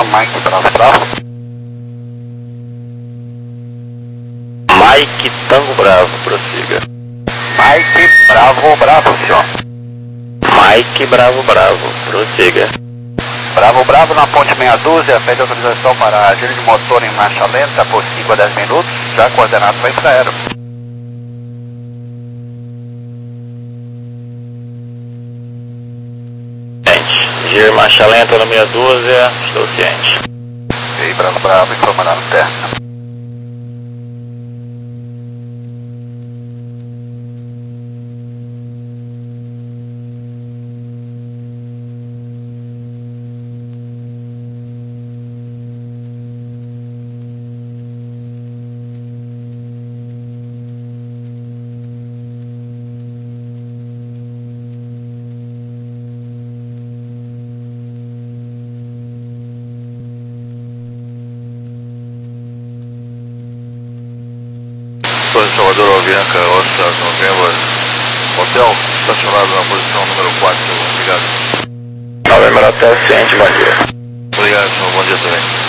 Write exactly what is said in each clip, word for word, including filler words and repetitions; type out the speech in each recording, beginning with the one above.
Mike Bravo Bravo. Mike Tango Bravo, prossiga. Mike Bravo Bravo, senhor. Mike Bravo Bravo, prossiga. Bravo Bravo na ponte meia dúzia, pede autorização para giro de motor em marcha lenta por cinco a dez minutos, já coordenado para infraero. Giro marcha lenta na meia dúzia, estou ciente. E aí, Bravo Bravo, informando a terra. Salvador Avianca, Oscar November, hotel estacionado na posição número quatro, obrigado. November Hotel, ciente, bom dia. Obrigado, senhor, bom dia também.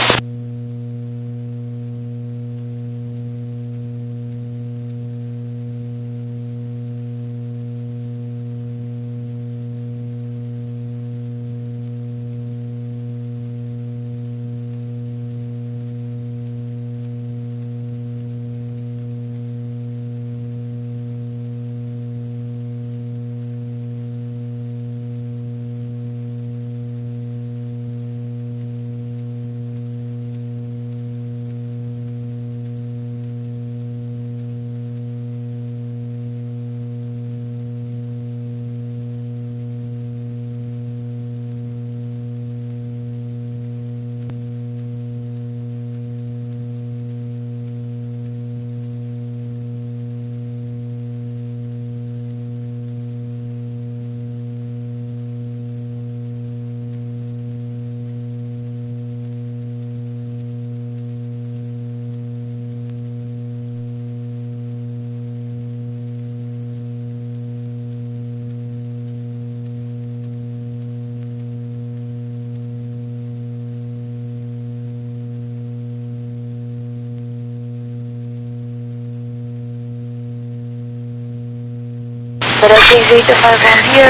eight five one here,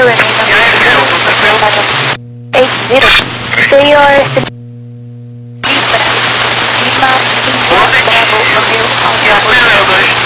runway eight zero. Say your Bravo Bravo.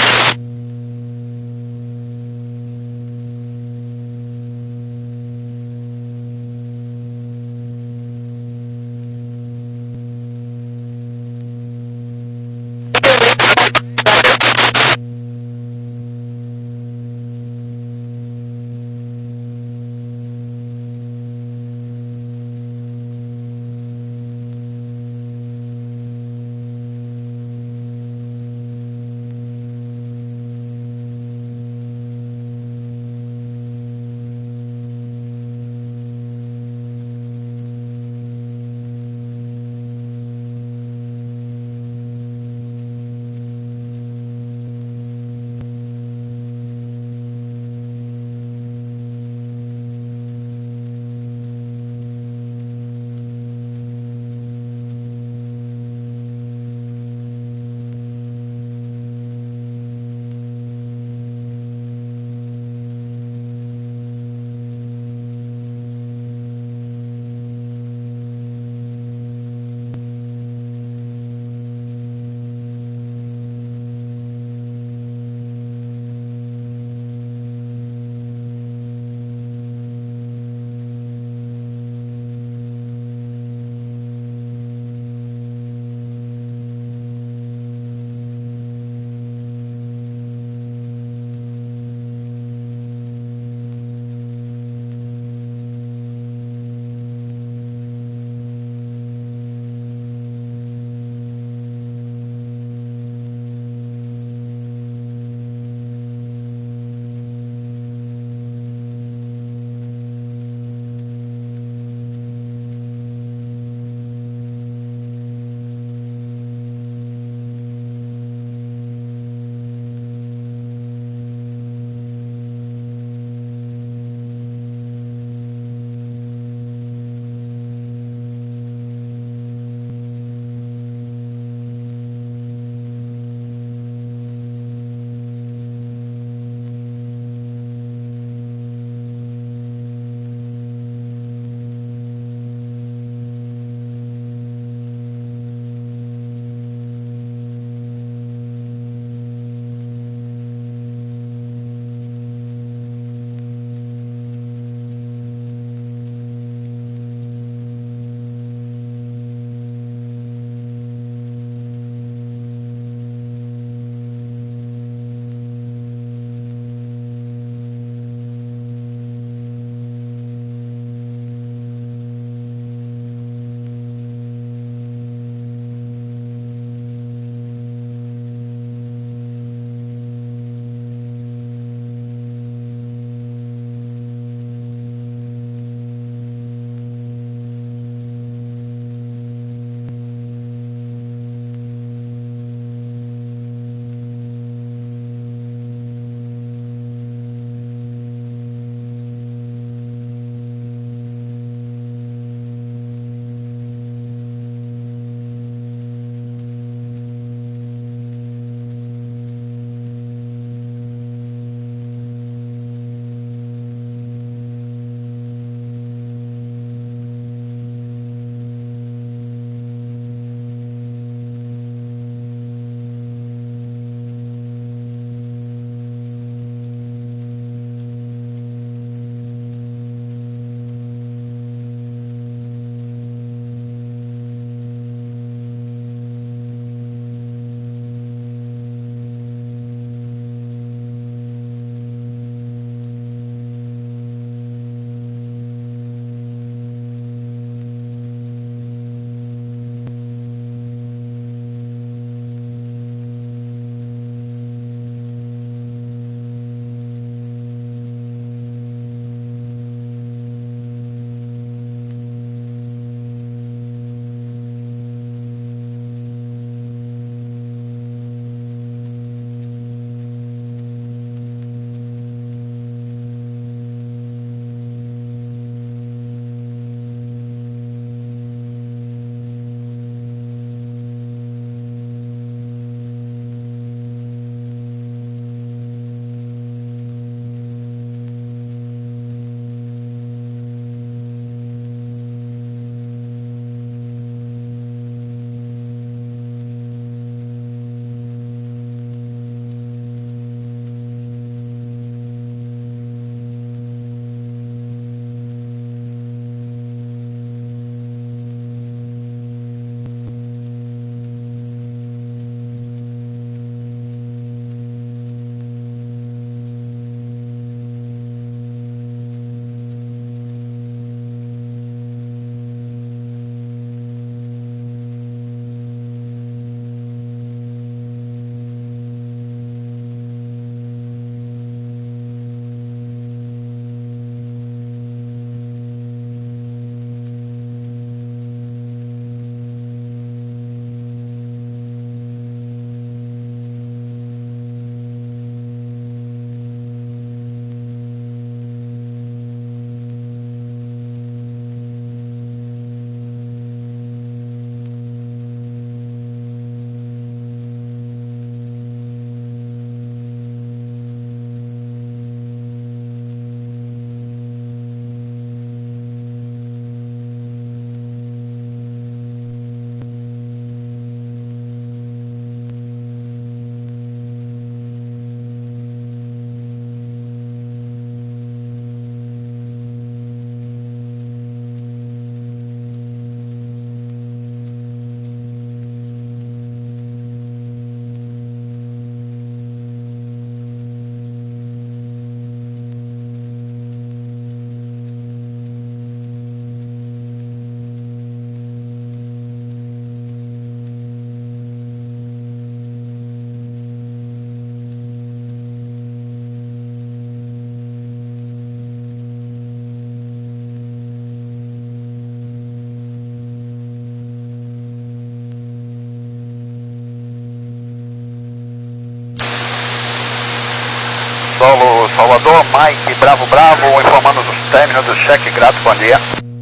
Salvador, Mike, Bravo, Bravo, informando dos términos do cheque grátis, bom dia.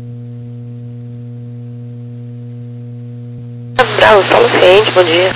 Bravo, Solo Ciente, bom dia.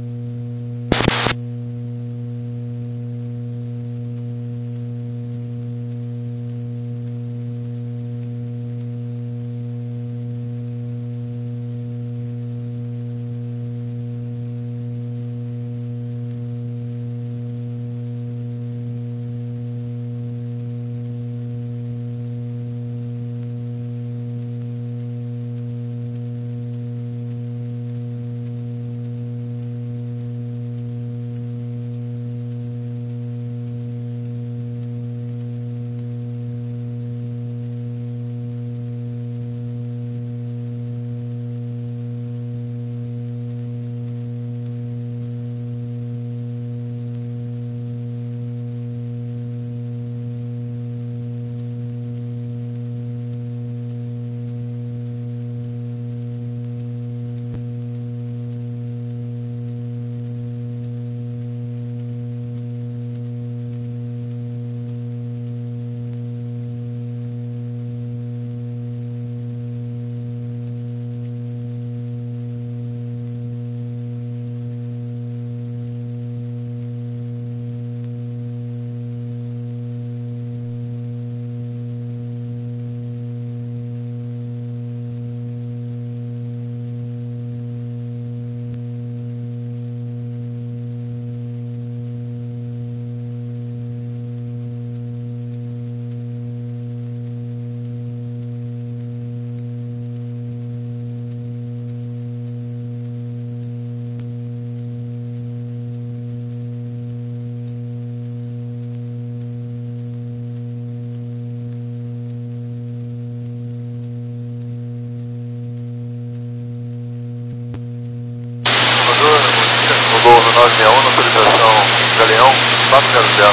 Gol no nove seis um, na autorização Galeão quatro zero zero.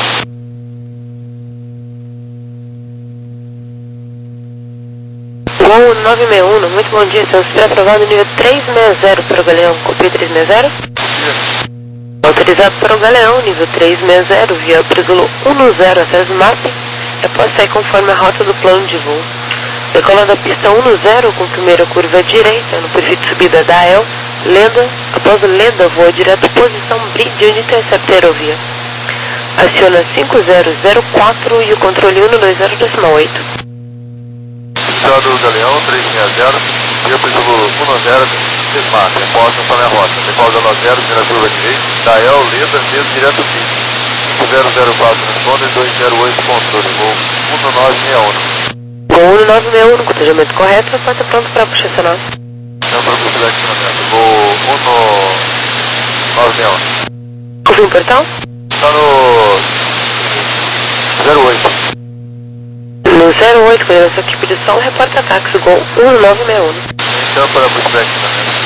Gol nove seis um, muito bom dia, estamos pré-aprovado nível três seis zero para o Galeão, copia três seis zero. Autorizado para o Galeão, nível três seis zero, via Presulo um zero até o M A P, após sair conforme a rota do plano de voo. Decolando a pista um zero com primeira curva direita, no perfil de subida da A E L, Leda, após o Leda, voa direto posição Bridge, onde intercepta a aerovia. Aciona cinco zero zero quatro e o controle um dois zero oito. Estado Galeão três seis zero, via Presulo um zero, desmata, reposta para a rota. Decolando nove zero, primeira curva direita, da A E L, Leda, mesmo direto Bridge. cinco zero zero quatro, responde dois zero oito, controle, voo um nove seis um. Com um nove seis um, no cotejamento correto, repórter pronto para puxar sinal. Então, para o acionamento, voo um nove seis um. Confirma o portão? Está no zero oito. No zero oito, com a nossa equipe de som, repórter táxi, Gol um nove seis um. Então, para o acionamento.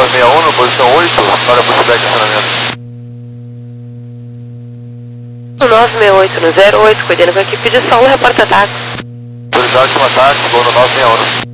nove seis um, posição oito, para pushback acionamento. nove seis oito no zero oito, coordenando com a equipe de solo, reporta ataque. Autoridade de um ataque, voo no nove seis um.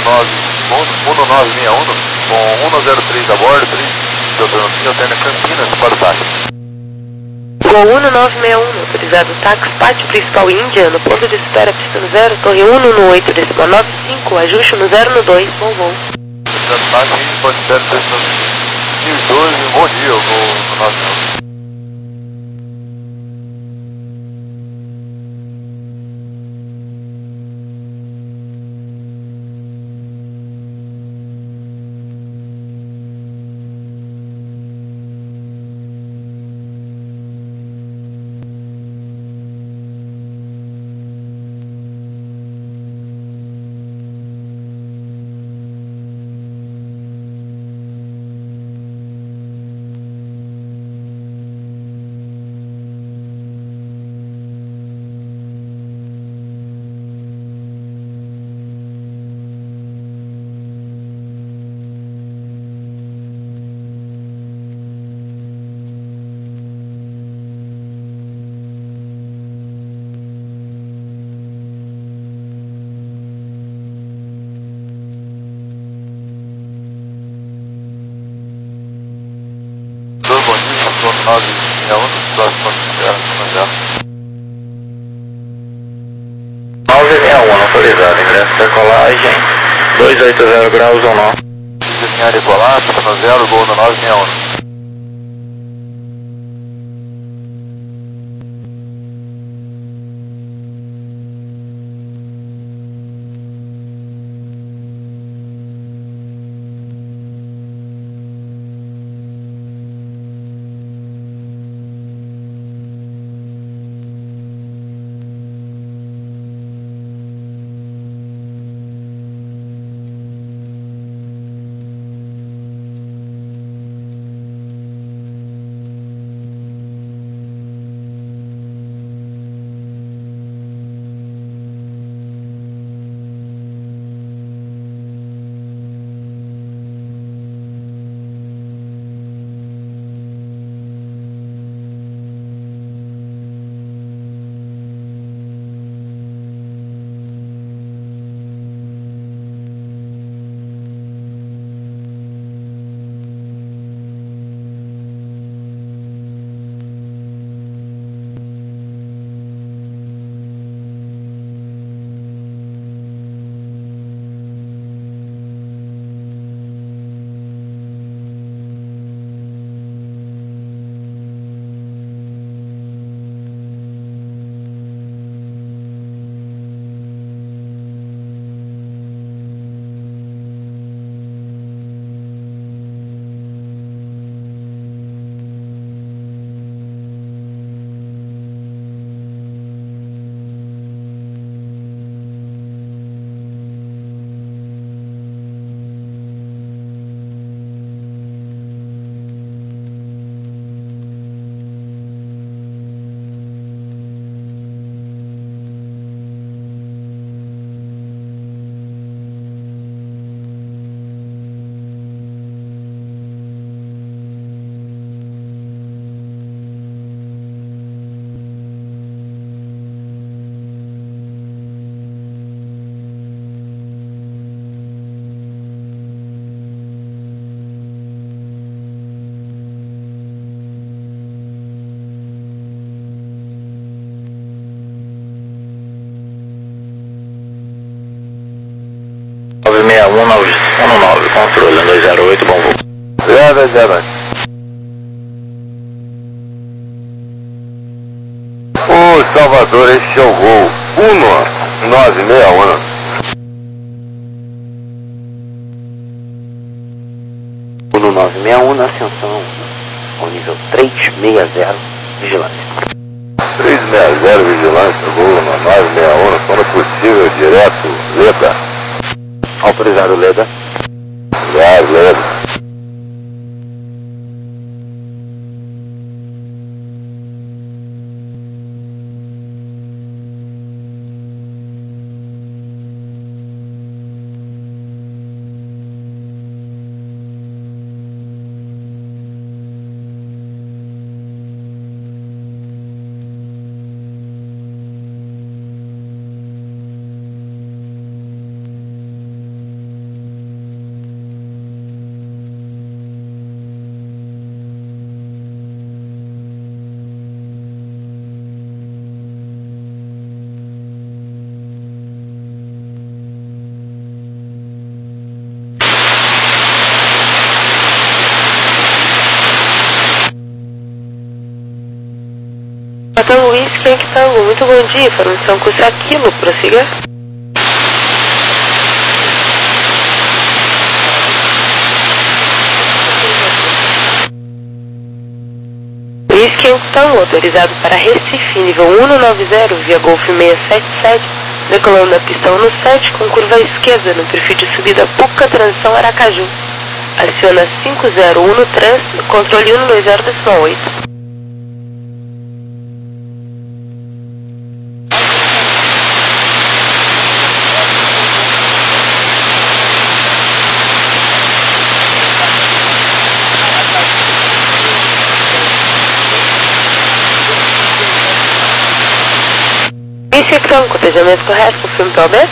nove seis um com um zero três a bordo, três de alternativa alterna Campinas para o táxi. Gol um nove seis um, autorizado táxi, pátio principal Índia, no ponto de espera, pista no zero, torre um no oito, décima nove cinco, ajuste no zero no dois, bom voo. Autorizado táxi, pode espera, dois mil e doze, bom dia, eu vou no nove seis um. nove seis um, próximo nove seis um, autorizado, ingresso decolagem, dois oito zero graus ou não. Desenhar decolar, pista no zero, gol no nove seis um. nove seis um, nove nove, controle dois zero oito, bom voo. zero zero. Ô Salvador, esse é o voo um nove seis um. Uno nove seis um na ascensão ao nível trezentos e sessenta, vigilância. trezentos e sessenta, vigilância, voo no nove seis um, quando possível, direto, Leda. Autorizado, Leda. Obrigado, Leda. Tango Whisky, Yankee Tango, muito bom dia, informação curso Aquilo, prossiga. Whisky, Yankee Tango, autorizado para Recife, nível um nove zero, via Golf seiscentos e setenta e sete, decolando da pista um sete com curva à esquerda, no perfil de subida Puca, transição Aracaju. Aciona cinco zero um três, controle um dois zero oito. Insecção, cotejamento correto, confirme P O B.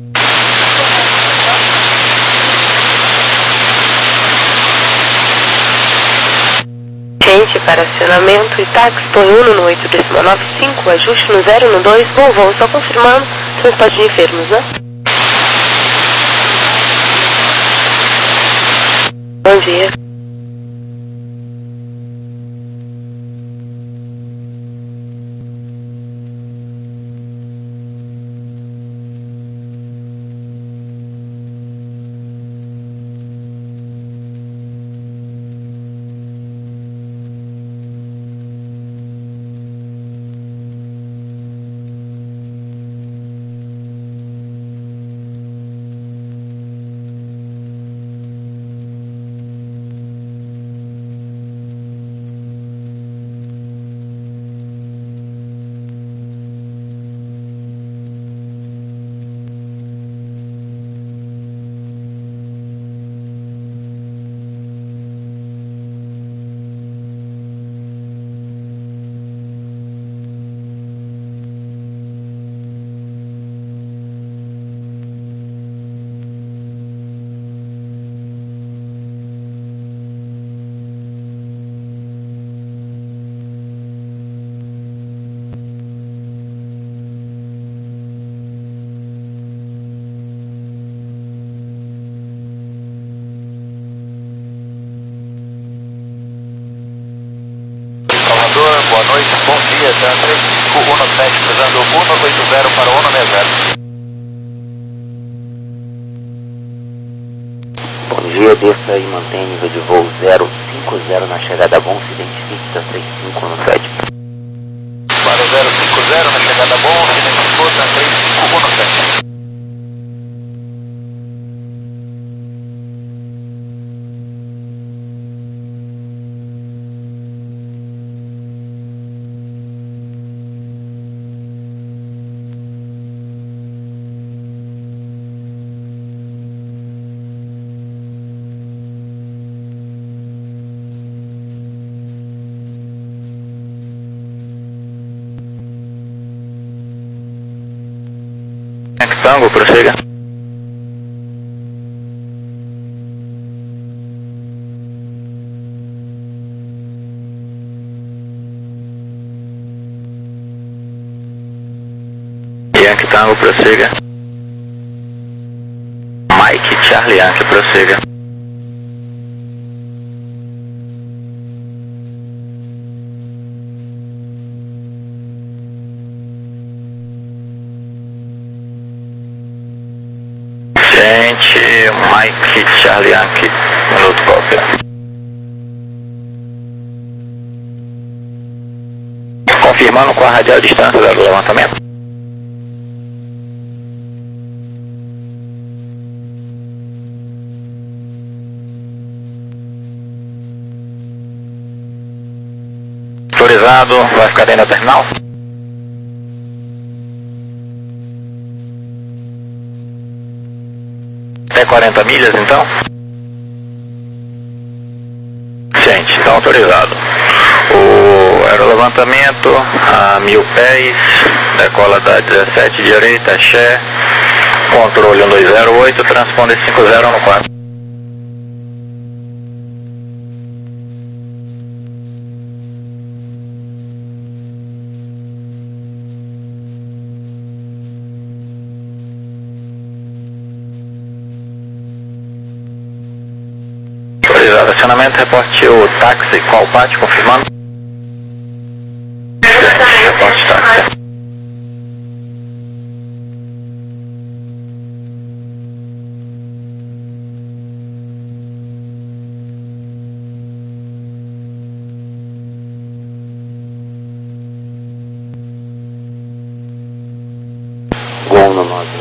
Gente para acionamento e táxi, põe um no oito décimo nove cinco, ajuste no zero no dois, bom voo, só confirmando, transporte de enfermos, né? Bom dia. Boa noite, bom dia, tá três cinco um sete, cruzando um oito zero para um seis zero. Bom dia, desça e mantém nível de voo zero cinco zero na chegada bom, se identifique da três cinco um sete. Para o zero cinco zero na chegada bom, se identificou da três cinco um sete. Tango, prossiga. Yankee Tango, prossiga. Mike Charlie Yankee, prossiga. Mike Charlie Yankee, minuto cópia. Confirmando com a radial distância do levantamento. Autorizado, vai ficar dentro da terminal? Até quarenta milhas, então? Gente, então autorizado. O aerolevantamento a mil pés, decola da dezessete direita, axé, controle um dois zero oito, transponder cinco zero um quatro. Acionamento, reporte o táxi, qual parte, confirmando? Reporte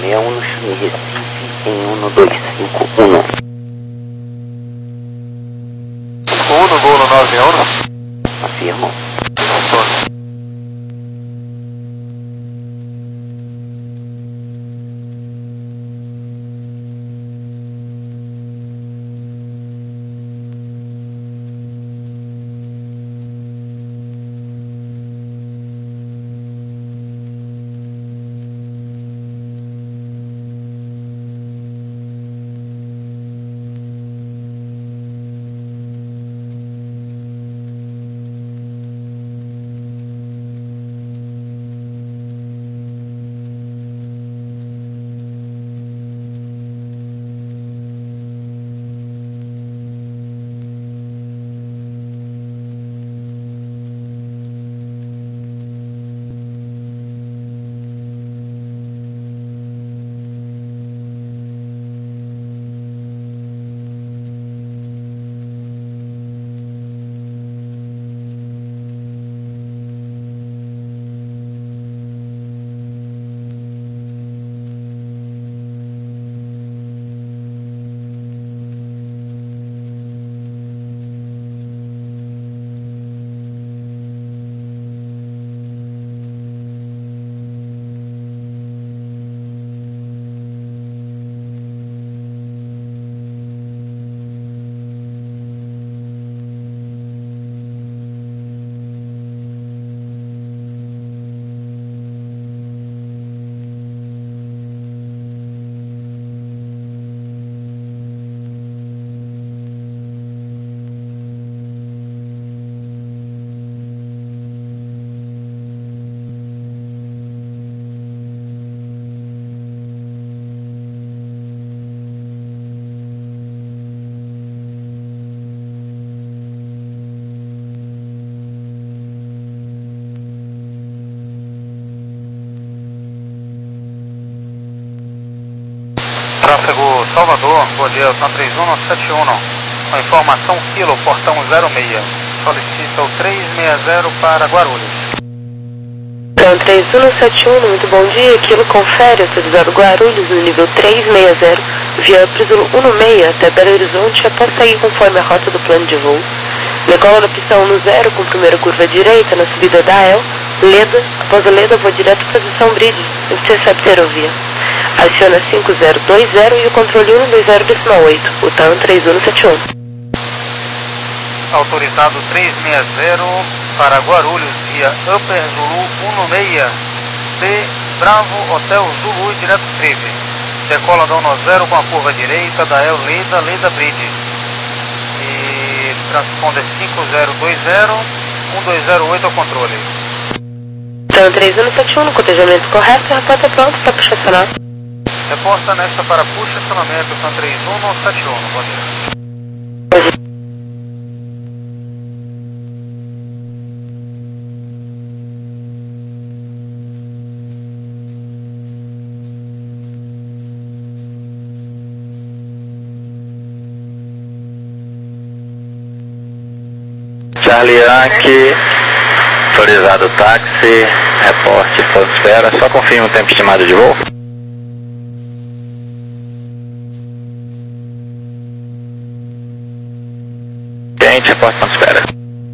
seis um no Chumi Recife em um dois cinco um. um no gol no nove seis um. Afirmo. Antônio. Tráfego Salvador, bom dia, Tan três um sete um, com informação Kilo, portão zero seis, solicita o trezentos e sessenta para Guarulhos. Tan três um sete um, muito bom dia, Kilo confere, autorizado Guarulhos no nível trezentos e sessenta, via Prísulo dezesseis até Belo Horizonte, após sair conforme a rota do plano de voo. Decola da pista dez com primeira curva direita na subida da A E L, Leda, após a Leda vou direto para a posição Bridge, intercepta Aerovia. Aciona cinco zero dois zero e o controle um dois zero oito, o Tan três um sete um. Autorizado trezentos e sessenta para Guarulhos, via Upper Zulu dezesseis, C, Bravo, Hotel Zulu e direto Trive. Decola da dez com a curva direita da A E L Leda, Leda Bridge. E transponder cinco zero dois zero, um dois zero oito ao controle. Tan três um sete um, no cotejamento correto, a porta pronta para puxar estacionar. Reporta nesta para puxa estacionamento, Tan três um sete um, bom dia. Charlie Yankee, autorizado táxi, reporte Fotosfera, só confirma o tempo estimado de voo. Gente, reporte Fotosfera.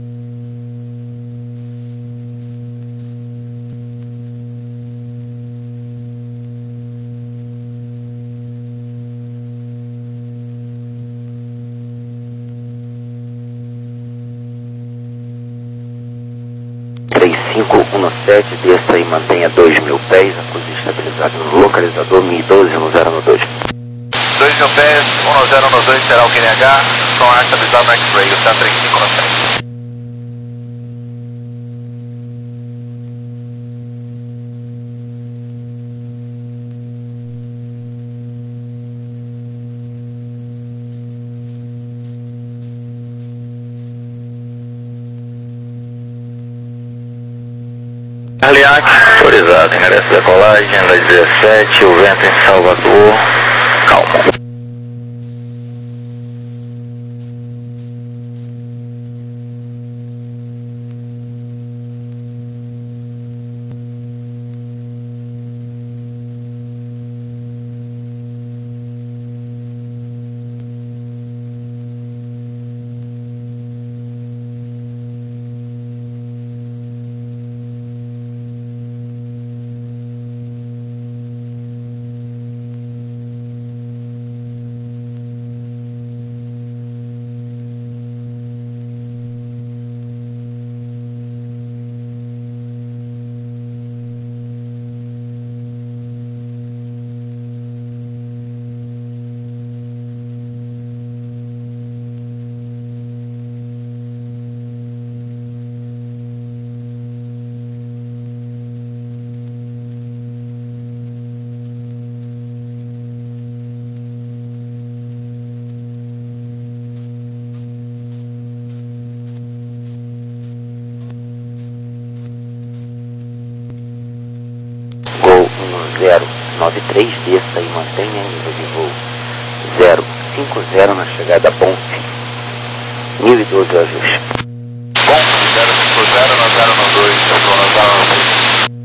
três cinco um sete, desça e mantenha dois mil pés, acuse estabilizado no localizador M I doze um zero no dois. dois mil pés, um zero no dois será o Q N H, som estabilizado no X-Ray, o Tan três cinco um sete. Charlie Yankee, autorizado, ingresso da decolagem, da dezessete, o vento em Salvador, calmo. zero nove três, desça e mantenha nível de voo zero cinco zero na chegada Bonf mil e doze o ajuste. Bonf zero cinco zero na zero nove dois, chegou na zero nove dois.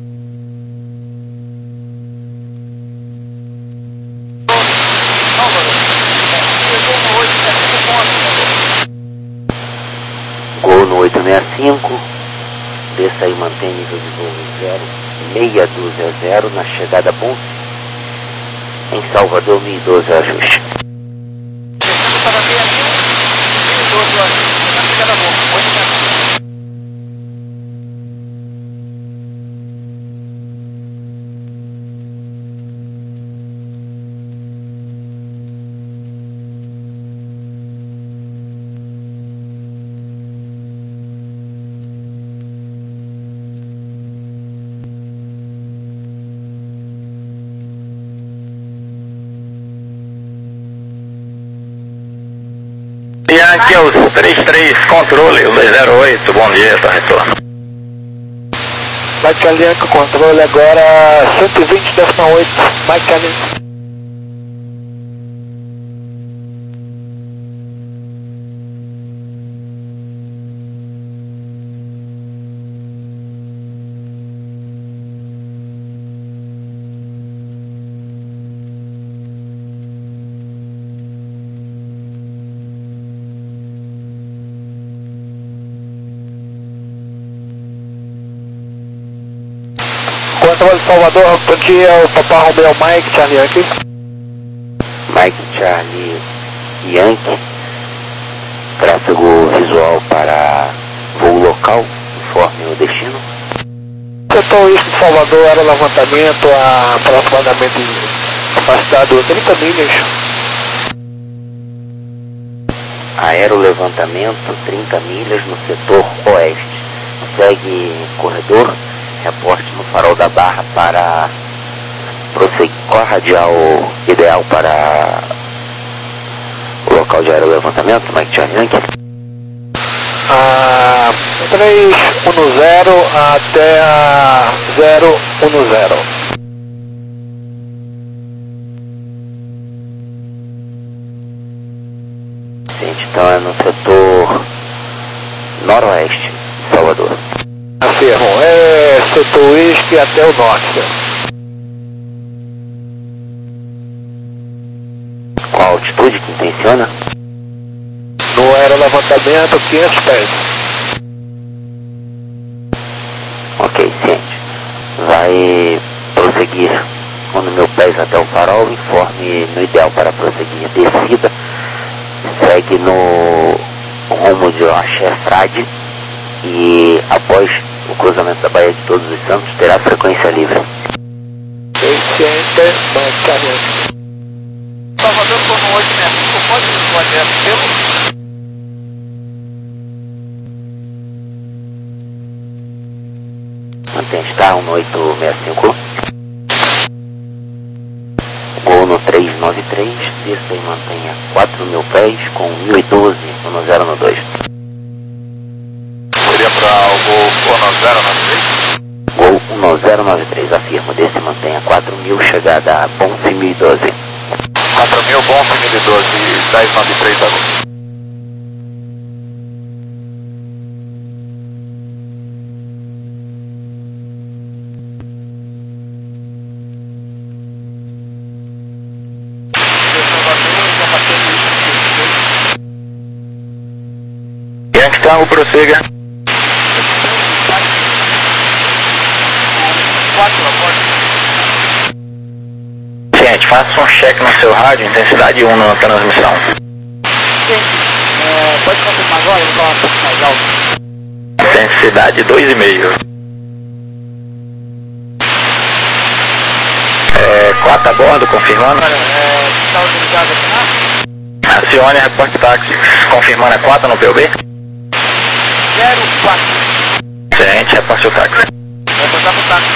Gol no oito seis cinco, desça e mantém nível de voo zero seis doze zero na chegada Bonf, em Salvador mil e doze ajuste. Descendo para seis mil, mil e doze ajuste, na chegada Bonf, oito seis cinco. Yankee é o três três, controle, o dois zero oito, bom dia, tá retorno. Mike Alianco, controle agora cento e vinte, décima oito, Mike Alianco. Controle Salvador, bom dia, o Papa Romeo Mike, Charlie Yankee. Mike Charlie Yankee, tráfego visual para voo local, informe o destino. Setor Oeste de Salvador, era levantamento a aproximadamente capacidade de trinta milhas. Aerolevantamento trinta milhas no setor oeste. Segue corredor, reporte no farol da Barra para prosseguir. Qual a radial ideal para o local de aerolevantamento, Mike Charlie Yankee? A três um zero até a zero um zero. Gente, então é no setor noroeste de Salvador. Afirmo, é setor oeste até o norte. Qual a altitude que intenciona? No aerolevantamento, quinhentos pés. Ok, ciente. Vai prosseguir com o meu pés até o farol, informe no ideal para prosseguir. Descida, segue no rumo de Axé Frade e após o cruzamento da Baía de Todos os Santos terá frequência livre. Ciente, Mike Salvador ficou no oito seis cinco, pode ir o adresso pelo... Mantém estar no oito seis cinco. Gol no três nove três, desça e mantenha quatro mil pés com mil e doze no zero no dois. Seria para o gol um zero nove três? Gol um zero nove três, afirmo, desça e mantenha quatro mil, chegada a Bonf mil e doze. quatro mil, Bonf mil e doze, dez nove três agora. Yankee Tango, prossiga. Gente, faça um check no seu rádio, intensidade um na transmissão. É, pode confirmar agora, eu vou falar um pouco mais alto. Intensidade dois e meio. É, quatro a bordo, confirmando. Olha, é, está autorizado aqui, né? Acione reporte táxi, confirmando a quatro no P O B. zero quatro. Gente, reporte o táxi. Vai botar pro táxi.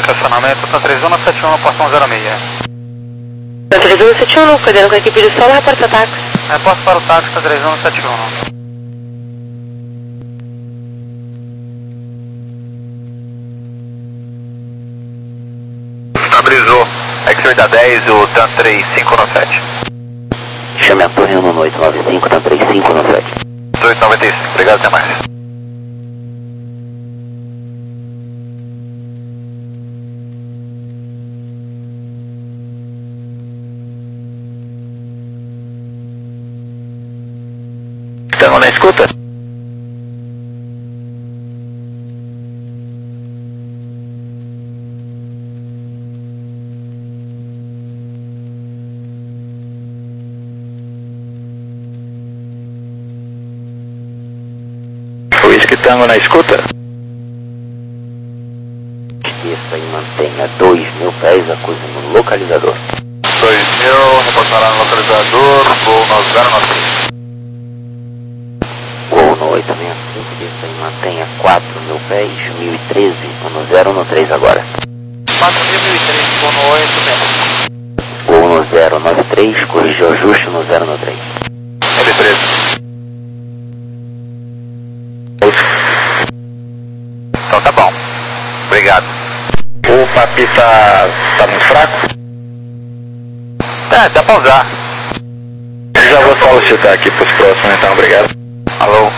estacionamento, tá três um sete um, portão zero seis. Tá três um sete um, coordenando com a equipe de solo, reporta táxi. Reporte para o táxi, tá três um sete um. Estabilizou. X oito dez, o TAM três cinco um sete. Chame a torre um oito nove cinco, TAM três cinco um sete. oito nove cinco, obrigado, até mais. Estamos na escuta? Whisky Tango na escuta? Desça e mantenha dois mil pés, acuse no localizador. dois mil, reportará no localizador, voo nove zero nove três. Gol no oito seis cinco, desça e mantenha quatro mil pés, mil e treze, um zero um três agora. quatro mil e três, vou no oito seis. Gol no zero nove três, corrigiu ajuste no zero nove três. L treze. Então tá bom. Obrigado. O papi tá, tá muito fraco? É, dá pra usar. Já vou solicitar aqui pros próximos então, obrigado. Alô?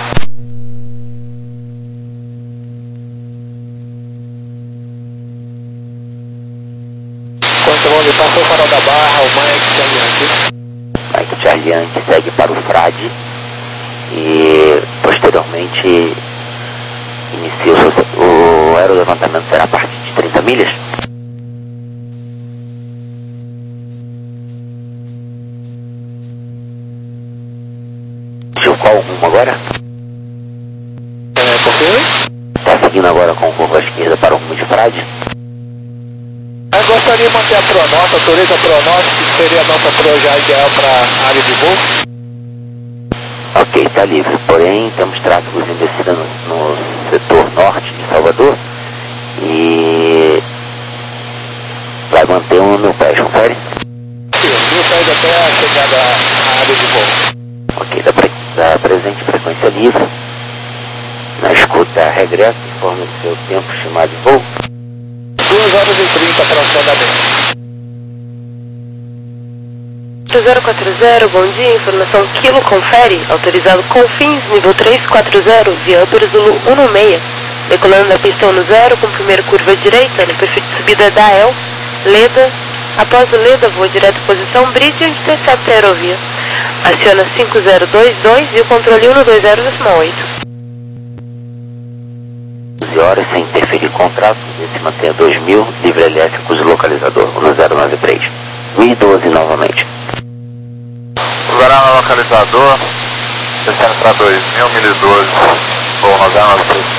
Controle, passou para da Barra, o Mike Charlie Mike Charlie Yankee segue para o Frade e posteriormente inicia o, seu- o aerolevantamento será a partir de trinta milhas. Deixa qual rumo agora? É, confirme? Está seguindo agora com curva à esquerda para o rumo de Frade. Eu gostaria de manter a Pronota, autoriza a Pronota, que seria a nossa pro já ideal para a área de voo. Ok, está livre, porém temos tráfegos em descida no, no setor norte de Salvador e vai manter um mil pés, confere? Mil pés até a chegada à área de voo. Ok, da, pre, da presente frequência livre, na escuta regresso, informe o seu tempo estimado de voo. duas horas e trinta aproximadamente. zero quatro zero, bom dia, informação Kilo, confere, autorizado Confins, nível três quatro zero, via Upper Zulu um seis, decolando da pista um zero com primeira curva direita, no perfil de subida da E L, Leda, após o Leda, voa direto à posição Bridge, onde intercepta a aerovia. Aciona cinco zero dois dois e o controle um dois zero oito. doze horas sem interferir contrato, se mantenha dois mil, livre L F, cujo localizador um zero nove três. mil e doze novamente. Usará no localizador, descendo para dois mil, mil e doze, voo nove zero nove três.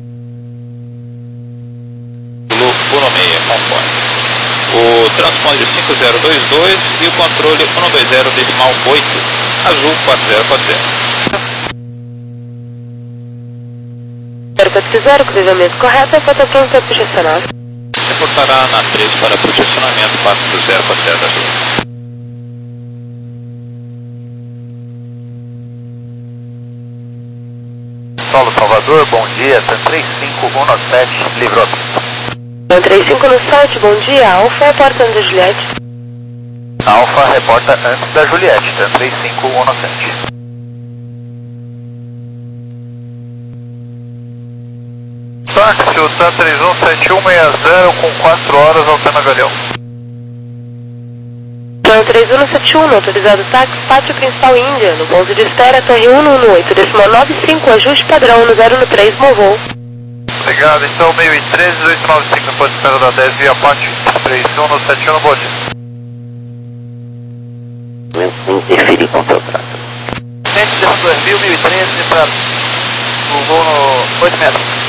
Zulu um seis, conforme. O transponder cinco zero dois dois e o controle um dois zero decimal oito, azul quatro zero quatro zero. zero quatro zero, cruzamento correto, rota pronta para projecionar. Reportará na três para posicionamento quatro zero quatro zero azul. Solo Salvador, bom dia, TAM três cinco um sete, livrou. TAM três cinco no site, bom dia, Alfa, reporta da Juliette. Alfa reporta antes da Juliette, TAM três cinco um sete. Táxi, o TAM três um sete um seis zero com quatro horas Altana Galeão. TAM três um sete um, autorizado táxi, pátio principal Índia, no ponto de espera, torre um um oito, decimal nove cinco, ajuste padrão no zero um três, movou. Obrigado, então meio e treze, oito nove cinco, no ponto de espera da dez, via pátio três um sete um, bom dia. Sem interferir com o contrato. cento e dois mil, mil e treze, para o voo no oito metros.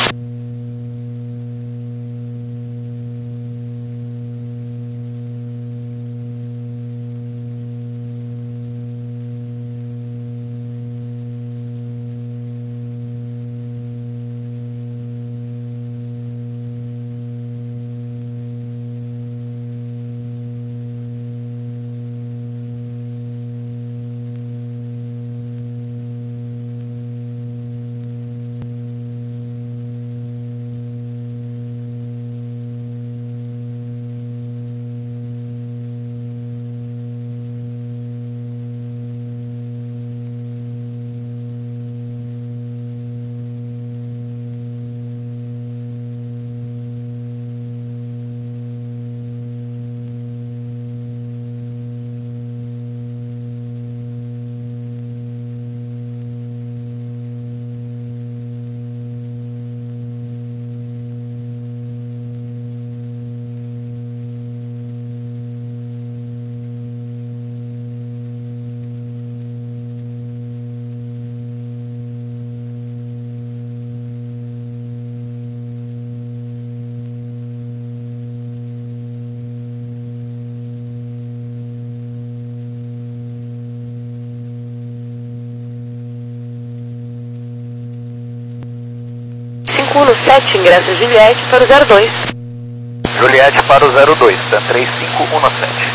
cinco um sete, ingressa Juliette para o zero dois. Juliette para o zero dois, tá? três cinco um sete.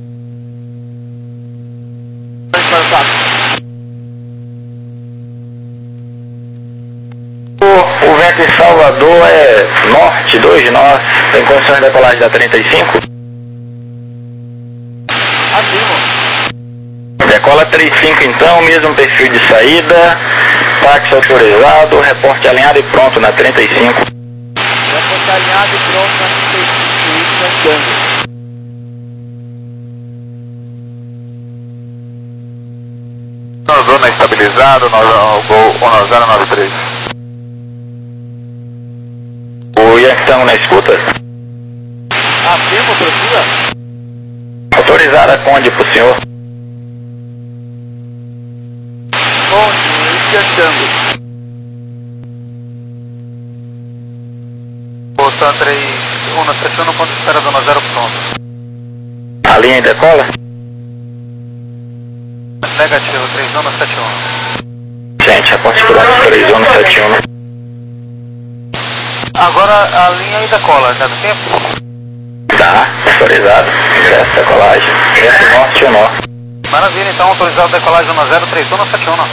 O, o vento em Salvador é norte, dois nós, tem condições de decolagem da trinta e cinco? Afirmo. Decola trinta e cinco então, mesmo perfil de saída, táxi autorizado, reporte alinhado e pronto na trinta e cinco. Reporte alinhado e pronto na trinta e cinco, andando. Zona estabilizado, Gol um zero nove três. O Yankee na escuta. Afirma, procura. Autorizada Conde pro senhor. Conde, Yankee andando. Bolsa três um sete um no ponto de espera zona zero pronto. A linha decola? Negativo, três um sete um. Gente, a ponte pronto, três um sete um. Agora a linha ainda cola, já dá tempo? Tá, autorizado. Ingresso, decolagem. Ingresso norte ou nó. Maravilha, então autorizado decolagem zona zero três um sete um.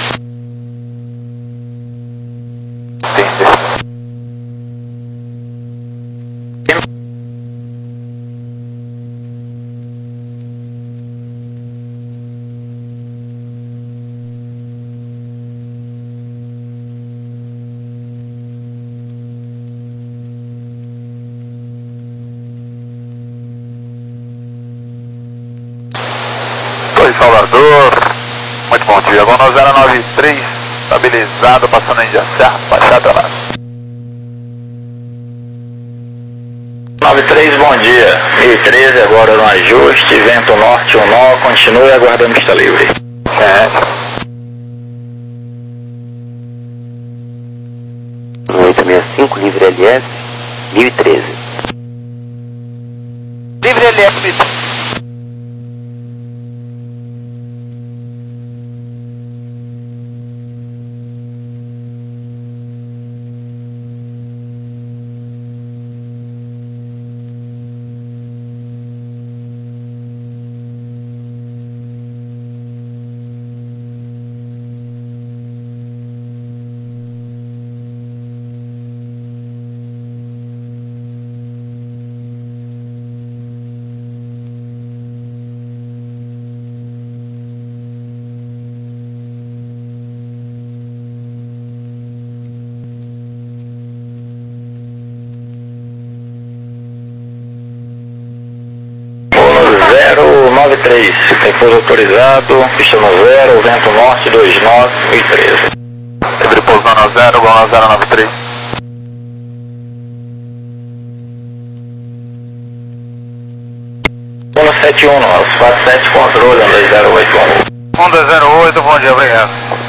Entendi. Salvador, muito bom dia, Gol zero nove três, estabilizado, passando em Serra, baixada lá. nove três, bom dia, mil e treze agora no ajuste, vento norte um nó, continue aguardando pista livre. É. oito seis cinco, livre L S, mil e treze. Livre L S, Vitor. zero nove três, tem pouso autorizado, pista no zero, vento norte, dois nós, mil e treze. Livre pouso na zero, Gol zero nove três. um sete um, Alfa sete, controle, um dois zero oito um. um dois zero oito, bom dia, obrigado.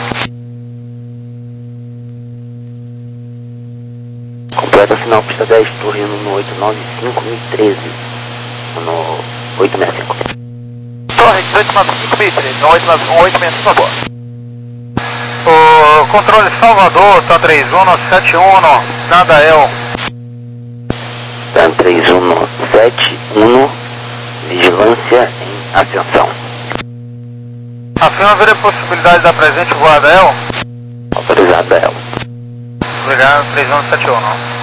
Completa final, pista dez, torre no oito nove cinco, mil e treze. No oito seis cinco. Torre dezoito nove cinco, mil e treze, no oito nove um, oito seis cinco, por favor. O controle Salvador, tá três um sete um, nada é. Tá três um sete um, vigilância em ascensão. Afirma haver a possibilidade da presente voada El? Autorizada ela. Obrigado, três um sete um.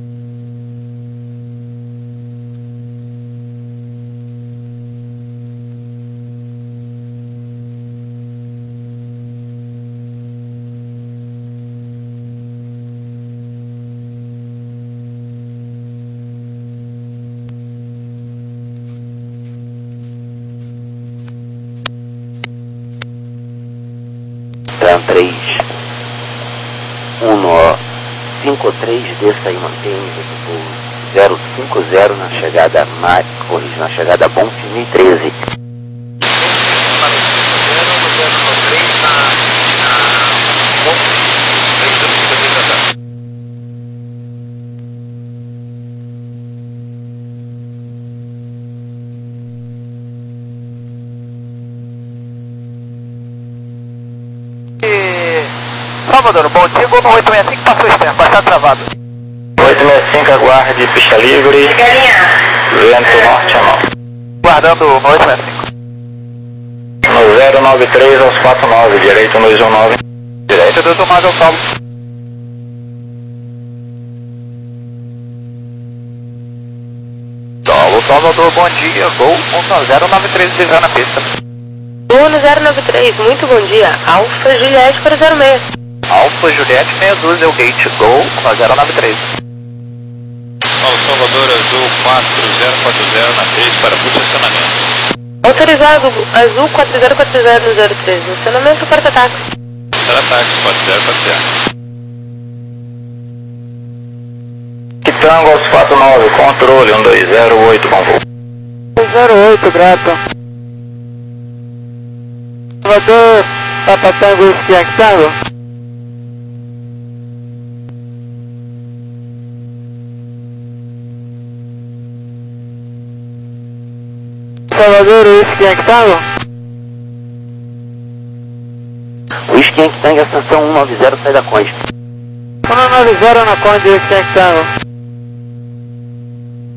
três um cinco três, desça e mantém o zero cinco zero na chegada Mar, corrige na chegada Bonfim mil e treze. Salvador, bom dia, Gol no oito seis cinco, passou externo, baixado travado. cinco, aguarde, pista livre. Vento norte a nove. Guardando noite, né? No zero nove três aos quatro nove, direito dois um nove. Direito dois um nove ao salvo. Salvo, Salvador, bom dia. Gol um zero nove três visando na pista. Gol no zero nove três, muito bom dia. Alfa Juliette para zero seis. Alfa Juliette seis dois é o gate. Gol zero nove três. Ao Salvador Azul quatro zero quatro zero na três para posicionamento. Autorizado Azul quatro zero quatro zero no zero três. Posicionamento para ataque. Para ataque quatro zero quatro zero. Tango aos quatro nove, controle um dois zero oito com voo. dois zero oito, grato. Salvador, Papa Tango, Whisky Tango. Salvador, Whisky Tango. Whisky Tango, ascensão cento e noventa, sai da Conde. cento e noventa na Conde, Whisky Tango.